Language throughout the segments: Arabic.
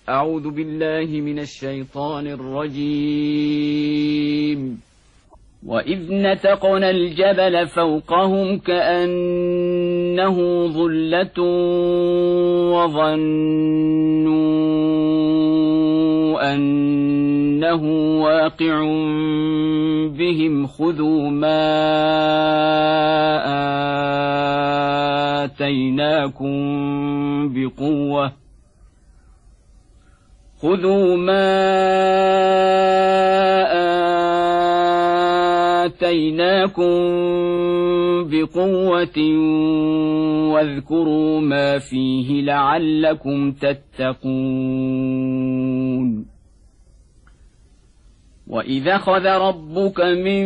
أعوذ بالله من الشيطان الرجيم. وإذ نتقنا الجبل فوقهم كأنه ظلة وظنوا أنه واقع بهم خذوا ما آتيناكم بقوة واذكروا ما فيه لعلكم تتقون. وإذا أخذ ربك من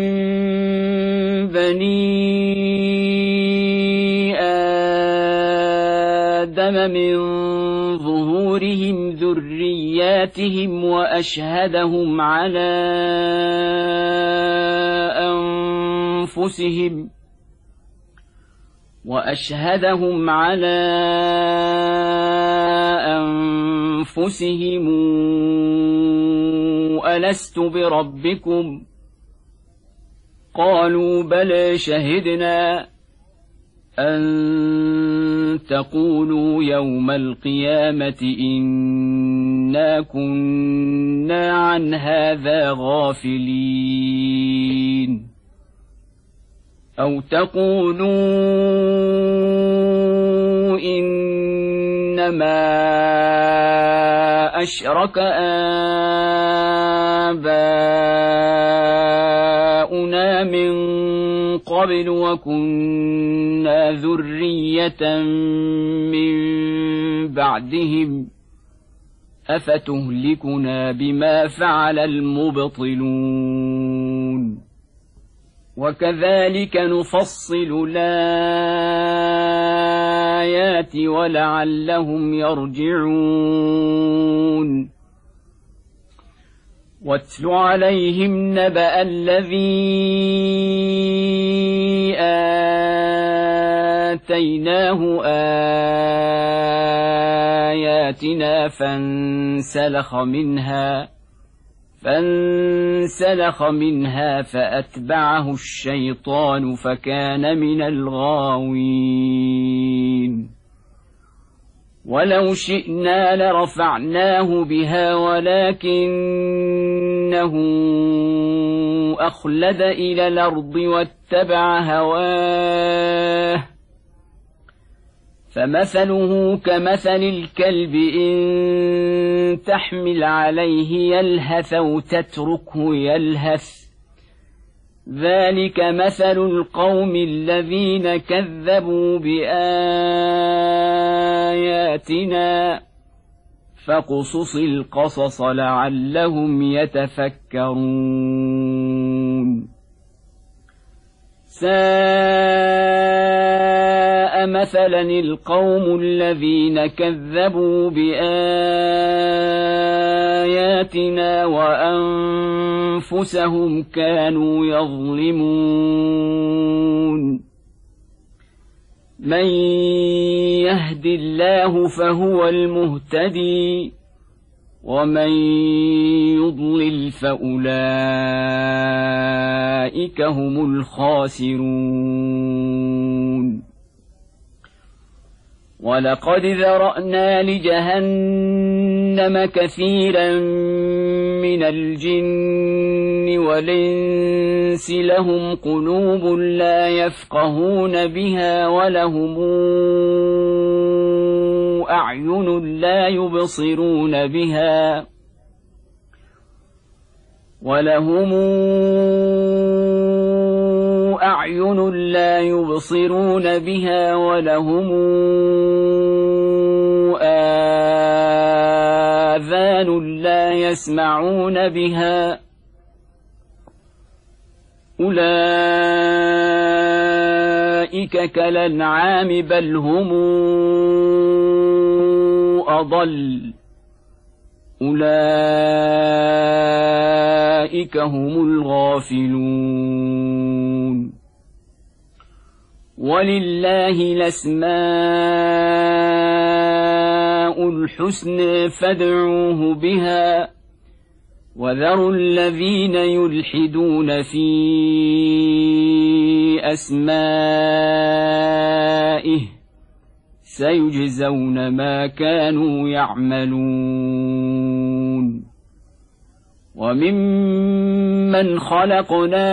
بني آدم من ظهورهم ذرياتهم وأشهدهم على أنفسهم ألست بربكم قالوا بلى شهدنا أن تقولوا يوم القيامة إنا كنا عن هذا غافلين أو تقولوا إنما أشرك آباؤنا من قبل وكنا ذرية من بعدهم أفتهلكنا بما فعل المبطلون. وكذلك نفصل الآيات ولعلهم يرجعون. واتل عليهم نبأ الذي آتيناه آياتنا فانسلخ منها فأتبعه الشيطان فكان من الغاوين. ولو شئنا لرفعناه بها ولكنه أخلد إلى الأرض واتبع هواه فمثله كمثل الكلب إن تحمل عليه يلهث أو تتركه يلهث ذلك مثل القوم الذين كذبوا بآياتنا فاقصص القصص لعلهم يتفكرون. ساء مثلا القوم الذين كذبوا بآياتنا وأنفسهم كانوا يظلمون. من يهد الله فهو المهتدي ومن يضلل فأولئك هم الخاسرون. ولقد ذرأنا لجهنم كثيرا من الجن والإنس لهم قلوب لا يفقهون بها ولهم أعين لا يبصرون بها ولهم آذان لا يسمعون بها أولئك كالأنعام بل هم أضل أولئك هم الغافلون. ولله الأسماء الأسماء الحسنى فادعوه بها وذروا الذين يلحدون في أسمائه سيجزون ما كانوا يعملون وممن خلقنا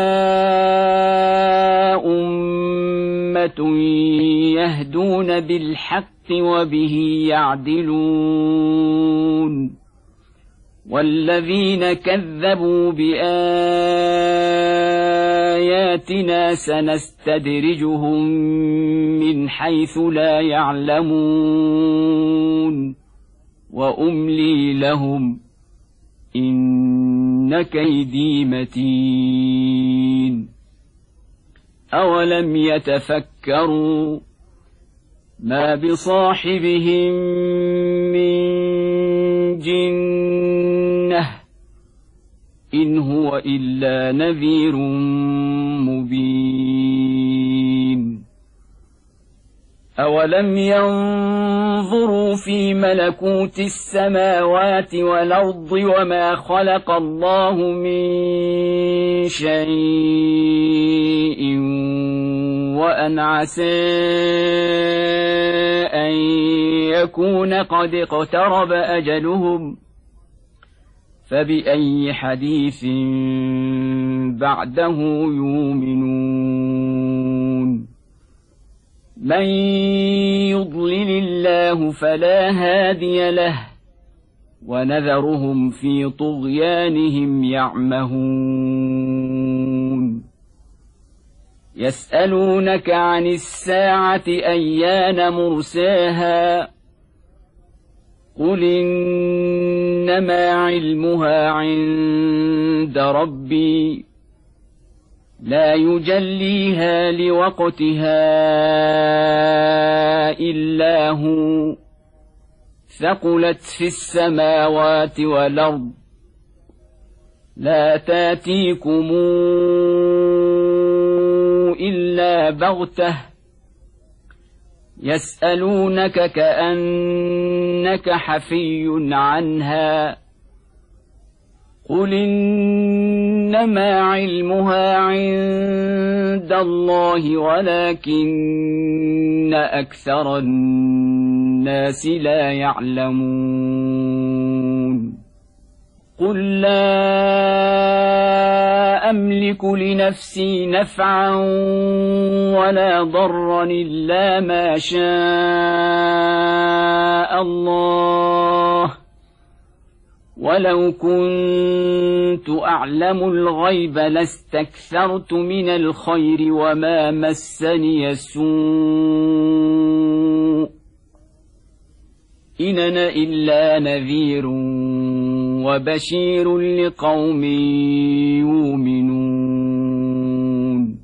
أمة يهدون بالحق وبه يعدلون والذين كذبوا بآياتنا سنستدرجهم من حيث لا يعلمون وأملي لهم إن كيدي متين أولم يتفكروا ما بصاحبهم من جنة إن هو إلا نذير مبين أولم ينظروا في ملكوت السماوات والأرض وما خلق الله من شيء وأن عسى أن يكون قد اقترب أجلهم فبأي حديث بعده يؤمنون من يضلل الله فلا هادي له ونذرهم في طغيانهم يعمهون يسألونك عن الساعة أيان مرساها قل إنما علمها عند ربي لا يجليها لوقتها إلا هو ثقلت في السماوات والأرض لا تاتيكم إلا بغتة يسألونك كأنك حفي عنها قل إنما علمها عند الله ولكن أكثر الناس لا يعلمون قل لا أملك لنفسي نفعا ولا ضرا إلا ما شاء الله ولو كنت أعلم الغيب لاستكثرت من الخير وما مسني السوء إن أنا إلا نذير وبشير لقوم يؤمنون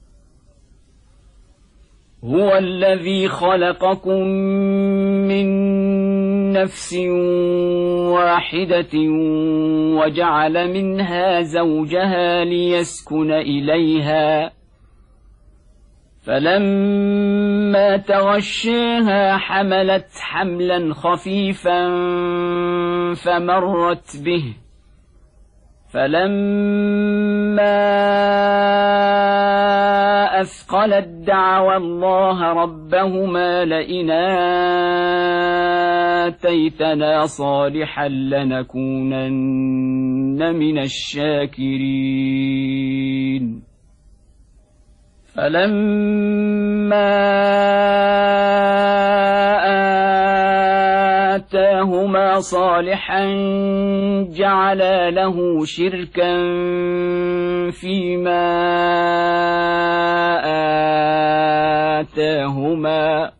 هو الذي خلقكم من نفس واحدة وجعل منها زوجها ليسكن إليها فلما تغشاها حملت حملا خفيفا فمرت به فلما أثقلت دعوا الله ربهما لئن آتيتنا صالحا لنكونن من الشاكرين فلما آتاهما صالحا جعلا له شركا فيما آتاهما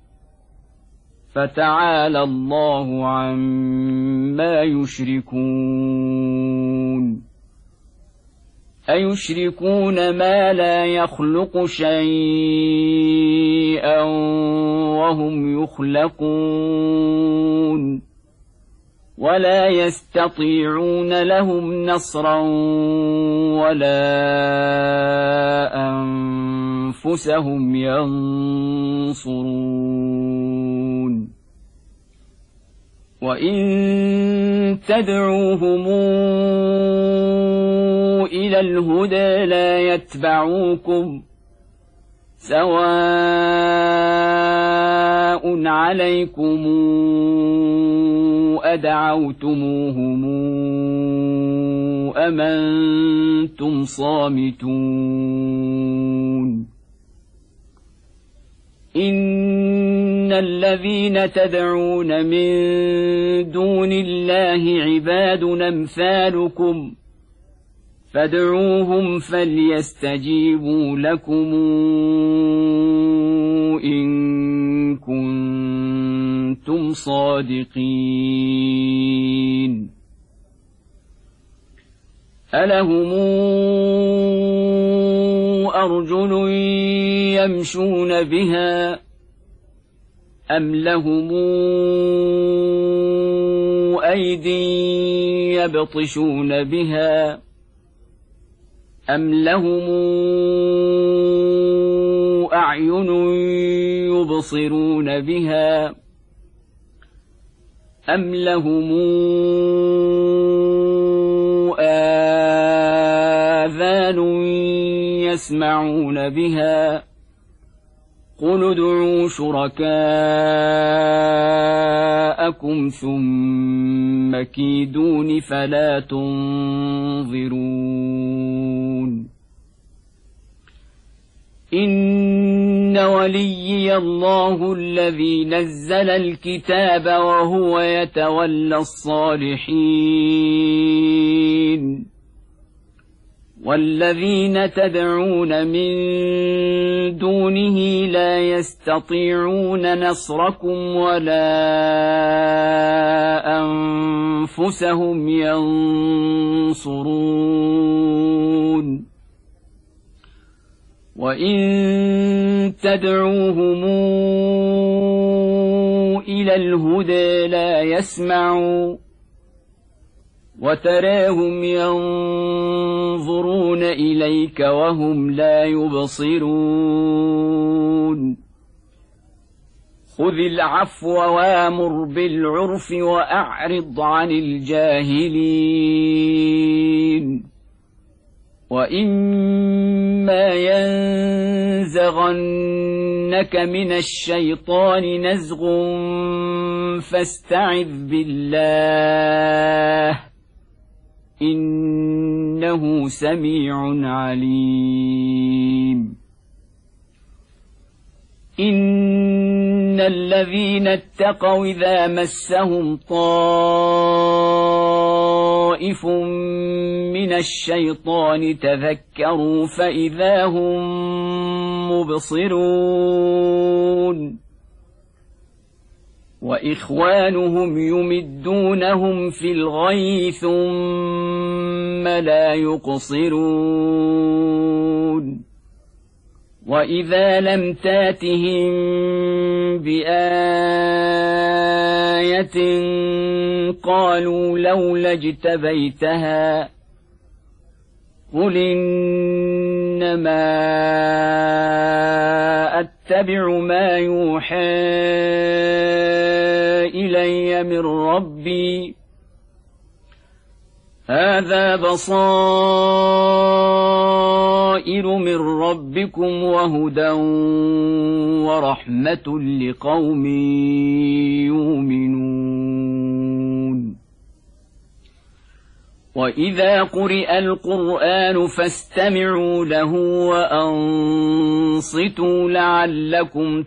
فتعالى الله عما يشركون أيشركون ما لا يخلق شيئا وهم يخلقون ولا يستطيعون لهم نصرا ولا أنفسهم ينصرون وإن تدعوهم إلى الهدى لا يتبعوكم سواء عليكم أدعوتموهم أم أنتم صامتون إن الذين تدعون من دون الله عباد أمثالكم فادعوهم فليستجيبوا لكم إن كنتم صادقين ألهم أرجل يمشون بها أم لهم أيدي يبطشون بها أم لهم أعين يبصرون بها أم لهم آذان يسمعون بها قل ادعوا شركاءكم ثم كيدون فلا تنظرون إن وليي الله الذي نزل الكتاب وهو يتولى الصالحين والذين تدعون من دونه لا يستطيعون نصركم ولا أنفسهم ينصرون وإن تدعوهم إلى الهدى لا يسمعوا وتراهم ينظرون إليك وهم لا يبصرون خذ العفو وامر بالعرف وأعرض عن الجاهلين وإما ينزغنك من الشيطان نزغ فاستعذ بالله إنه سميع عليم إن الذين اتقوا إذا مسهم طائف من الشيطان تذكروا فإذا هم مبصرون وإخوانهم يمدونهم في الغي ثم لا يقصرون وإذا لم تاتهم بآية قالوا لولا اجتبيتها قل إنما أتبع ما يوحى إلي من ربي هذا بصائر من ربكم وهدى ورحمة لقوم يؤمنون وإذا قرئ القرآن فاستمعوا له وأنصتوا لعلكم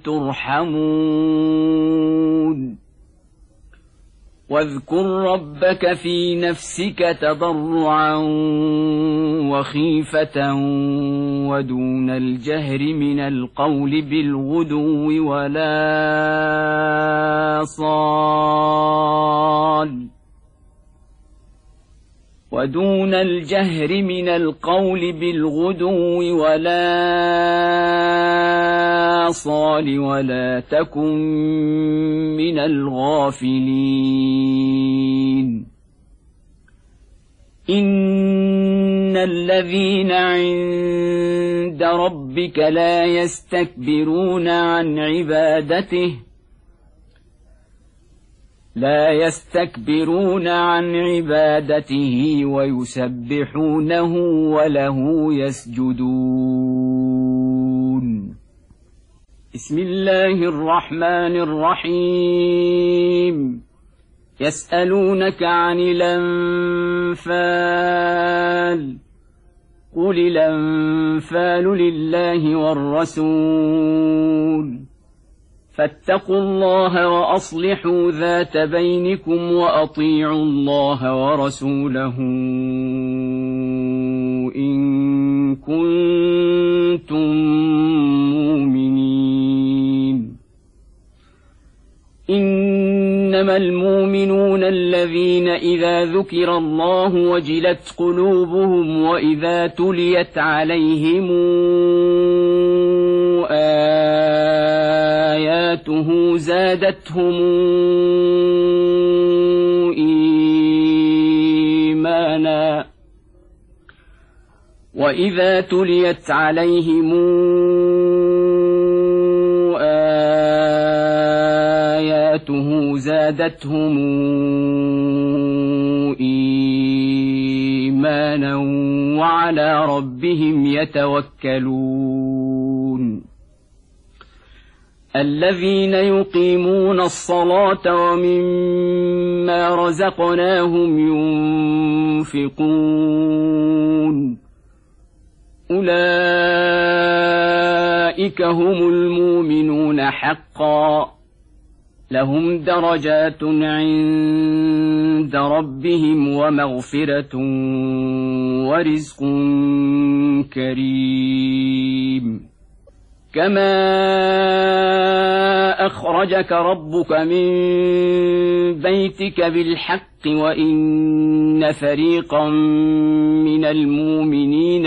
ترحمون واذكر ربك في نفسك تضرعا وخيفة ودون الجهر من القول بالغدو ولا صال ولا تكن من الغافلين إن الذين عند ربك لا يستكبرون عن عبادته لا يستكبرون عن عبادته ويسبحونه وله يسجدون. بسم الله الرحمن الرحيم. يسألونك عن الأنفال قل الأنفال لله والرسول فاتقوا الله وأصلحوا ذات بينكم وأطيعوا الله ورسوله إن كنتم مؤمنين. إنما المؤمنون الذين إذا ذكر الله وجلت قلوبهم وإذا تليت عليهم آياته زادتهم إيمانا وإذا تليت عليهم آياته زادتهم إيمانا وعلى ربهم يتوكلون. الذين يقيمون الصلاة ومما رزقناهم ينفقون أولئك هم المؤمنون حقا لهم درجات عند ربهم ومغفرة ورزق كريم. كما أخرجك ربك من بيتك بالحق وإن فريقا من المؤمنين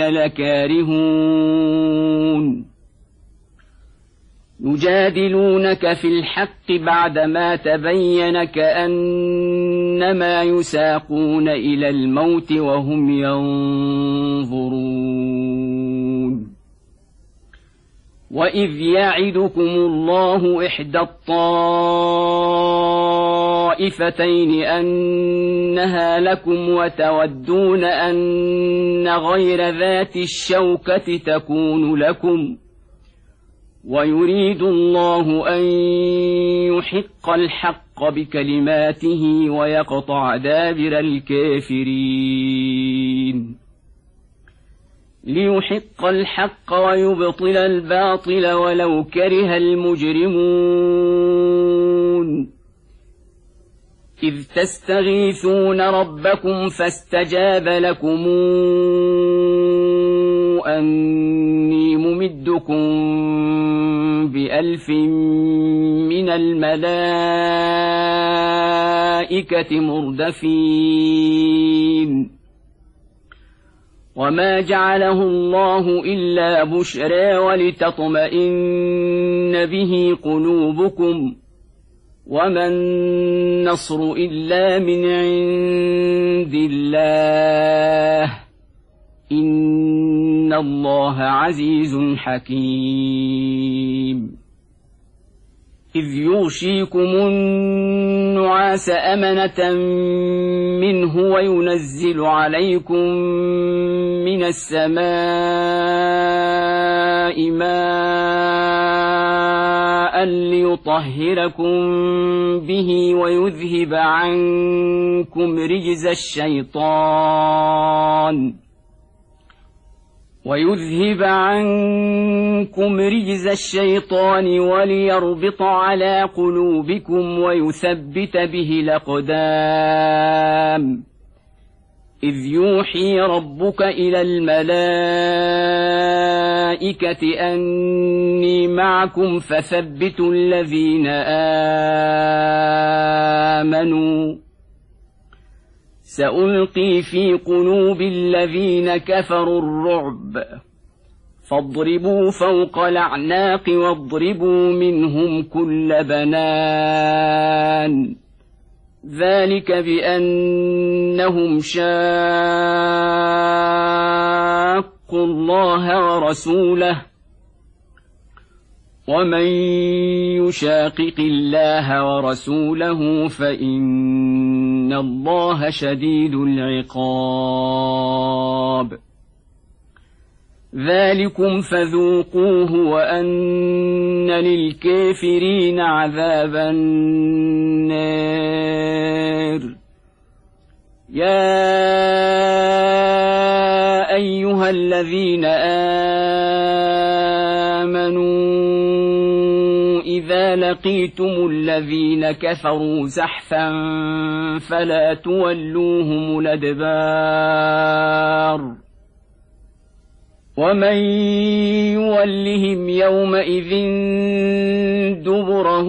لكارهون يجادلونك في الحق بعدما تبين كأنما يساقون إلى الموت وهم ينظرون. وإذ يعدكم الله إحدى الطائفتين أنها لكم وتودون أن غير ذات الشوكة تكون لكم ويريد الله أن يحق الحق بكلماته ويقطع دابر الكافرين ليحق الحق ويبطل الباطل ولو كره المجرمون. إذ تستغيثون ربكم فاستجاب لكم أني ممدكم ب1000 من الملائكة مردفين. وما جعله الله إلا بشرى ولتطمئن به قلوبكم وما النصر إلا من عند الله إن الله عزيز حكيم. إذ يغشيكم النعاس أمنة منه وينزل عليكم من السماء ماء ليطهركم به ويذهب عنكم رجز الشيطان وليربط على قلوبكم ويثبت به الأقدام. إذ يوحي ربك إلى الملائكة أني معكم فثبتوا الذين آمنوا سألقي في قلوب الذين كفروا الرعب فاضربوا فوق الأعناق واضربوا منهم كل بنان ذلك بأنهم شاقوا الله ورسوله ومن يشاقق الله ورسوله فإن الله شديد العقاب ذلكم فذوقوه وأن للكافرين عذاب النار يا أيها الذين آمنوا إذا لقيتم الذين كفروا زحفا فلا تولوهم الأدبار ومن يولهم يومئذ دبره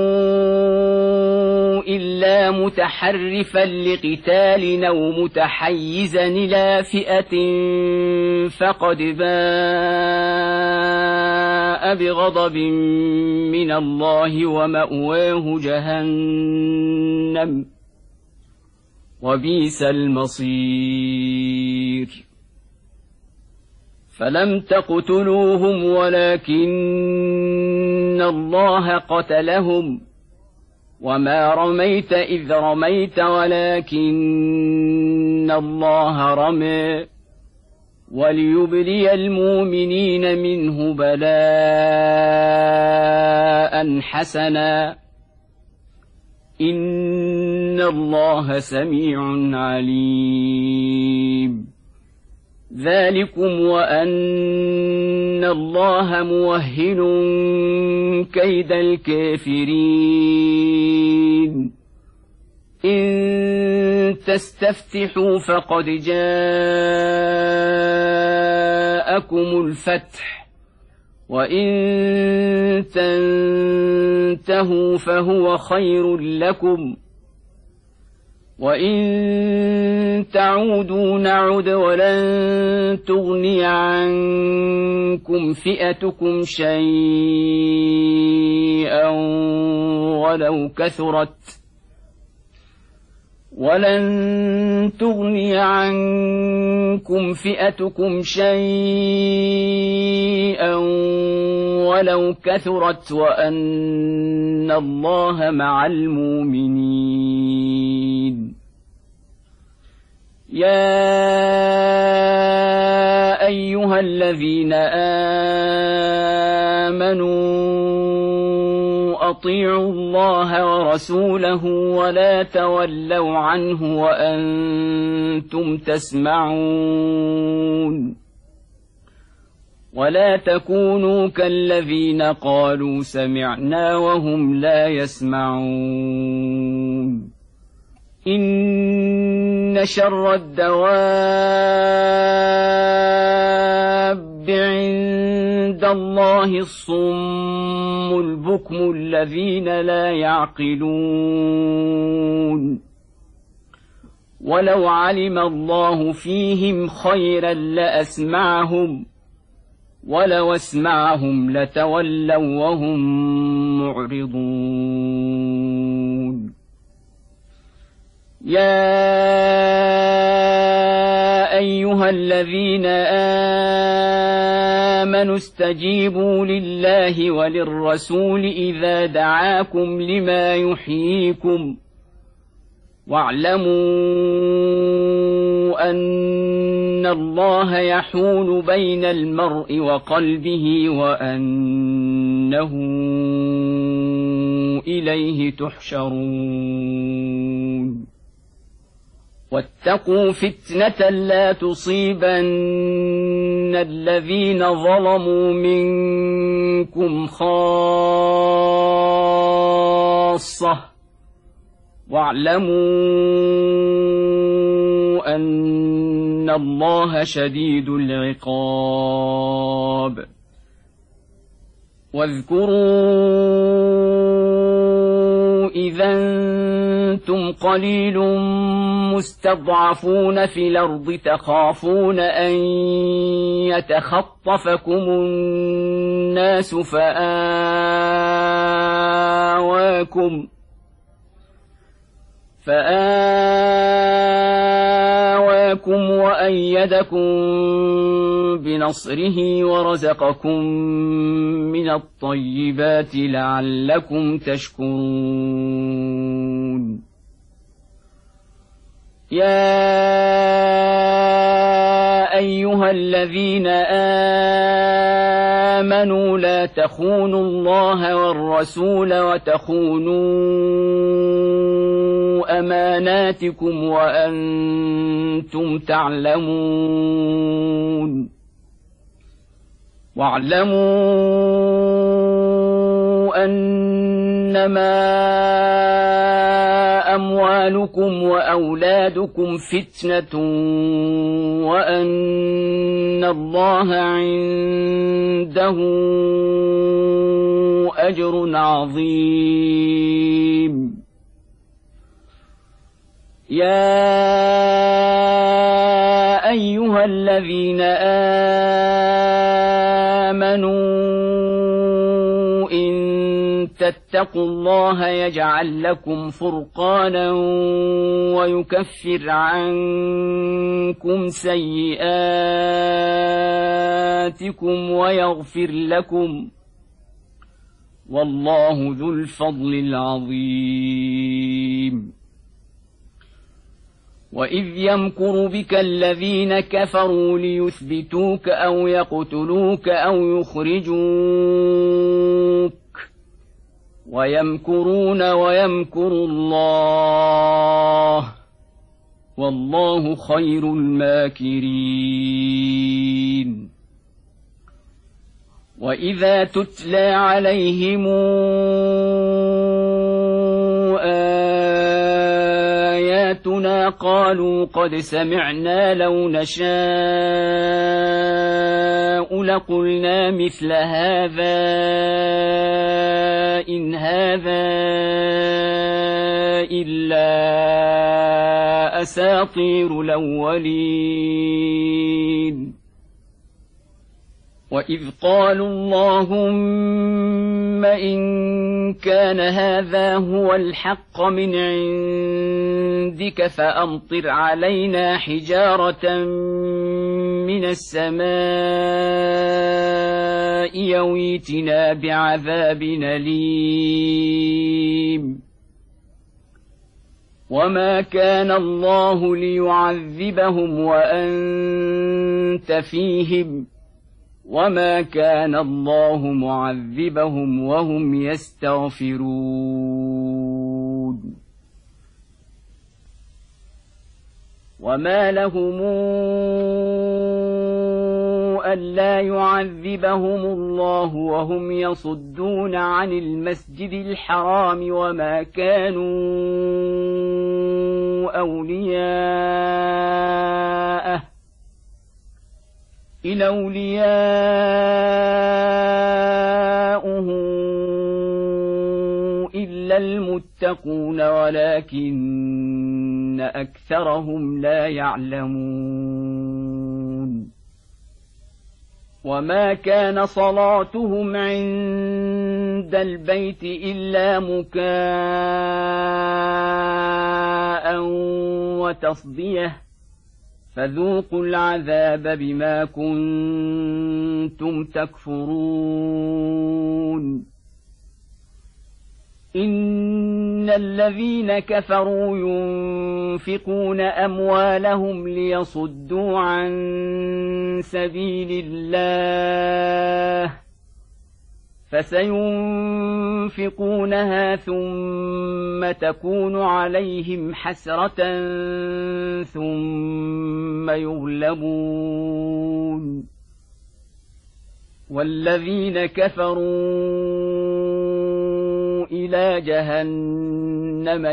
إلا متحرفا لقتال أو متحيزا إلى فئة فقد باء بغضب من الله ومأواه جهنم وبئس المصير فلم تقتلوهم ولكن الله قتلهم وما رميت إذ رميت ولكن الله رمى وليبلي المؤمنين منه بلاء حسنا إن الله سميع عليم ذلكم وأن الله موهن كيد الكافرين إن تستفتحوا فقد جاءكم الفتح وإن تنتهوا فهو خير لكم وإن تعودوا نعد ولن تغني عنكم فئتكم شيئا ولن تغني عنكم فئتكم شيئا ولو كثرت وأن الله مع المؤمنين يا أيها الذين آمنوا أطيعوا الله ورسوله ولا تولوا عنه وأنتم تسمعون ولا تكونوا كالذين قالوا سمعنا وهم لا يسمعون إن شر الدواب عند الله الصم البكم الذين لا يعقلون ولو علم الله فيهم خيرا لأسمعهم ولو اسمعهم لتولوا وهم معرضون يا أيها الذين آمنوا استجيبوا لله وللرسول إذا دعاكم لما يحييكم واعلموا أن الله يحول بين المرء وقلبه وأنه إليه تحشرون واتقوا فتنة لا تصيبن الذين ظلموا منكم خاصة واعلموا أن الله شديد العقاب واذكروا إذا أنتم قليل مستضعفون في الأرض تخافون أن يتخطفكم الناس فآواكم لكم وأيدكم بنصره ورزقكم من الطيبات لعلكم تشكرون يا أيها الذين آمنوا لا تخونوا الله والرسول وتخونوا أماناتكم وأنتم تعلمون واعلموا أنما أموالكم وأولادكم فتنة وأن الله عنده أجر عظيم يا أيها الذين آمنوا تتقوا الله يجعل لكم فرقانا ويكفر عنكم سيئاتكم ويغفر لكم والله ذو الفضل العظيم وإذ يمكر بك الذين كفروا ليثبتوك أو يقتلوك أو يخرجوك ويمكرون ويمكر الله والله خير الماكرين وإذا تتلى عليهم آياتنا قالوا قد سمعنا لو نشاء لقلنا مثل هذا إن هذا إلا أساطير الأولين وإذ قالوا اللهم إن كان هذا هو الحق من عندك فأمطر علينا حجارة من السماء يويتنا بعذاب أليم وما كان الله ليعذبهم وأنت فيهم وما كان الله معذبهم وهم يستغفرون وما لهم ألا يعذبهم الله وهم يصدون عن المسجد الحرام وما كانوا أولياءه إن أولياؤه إلا المتقون ولكن أكثرهم لا يعلمون وما كان صلاتهم عند البيت إلا مكاء وتصديه فذوقوا العذاب بما كنتم تكفرون إن الذين كفروا ينفقون أموالهم ليصدوا عن سبيل الله فسينفقونها ثم تكون عليهم حسرة ثم يغلبون والذين كفروا إلى جهنم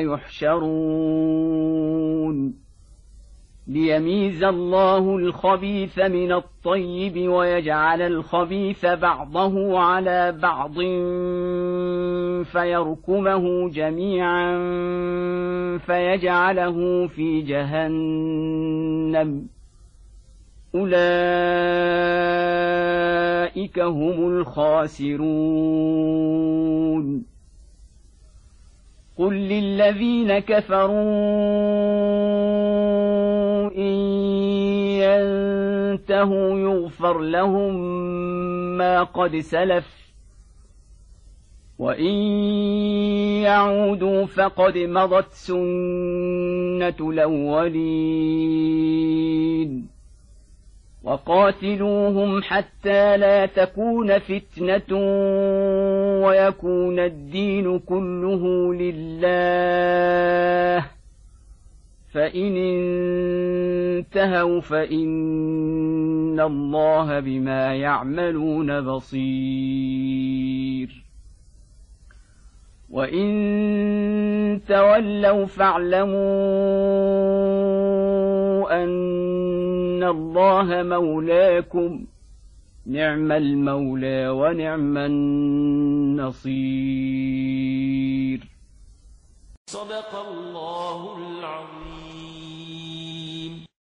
يحشرون ليميز الله الخبيث من الطيب ويجعل الخبيث بعضه على بعض فيركمه جميعا فيجعله في جهنم أولئك هم الخاسرون قل للذين كفروا إن ينتهوا يغفر لهم ما قد سلف وإن يعودوا فقد مضت سنة الأولين وقاتلوهم حتى لا تكون فتنة ويكون الدين كله لله فإن انتهوا فإن الله بما يعملون بصير وإن تولوا فاعلموا أن الله مولاكم نعم المولى ونعم النصير. صدق الله العظيم.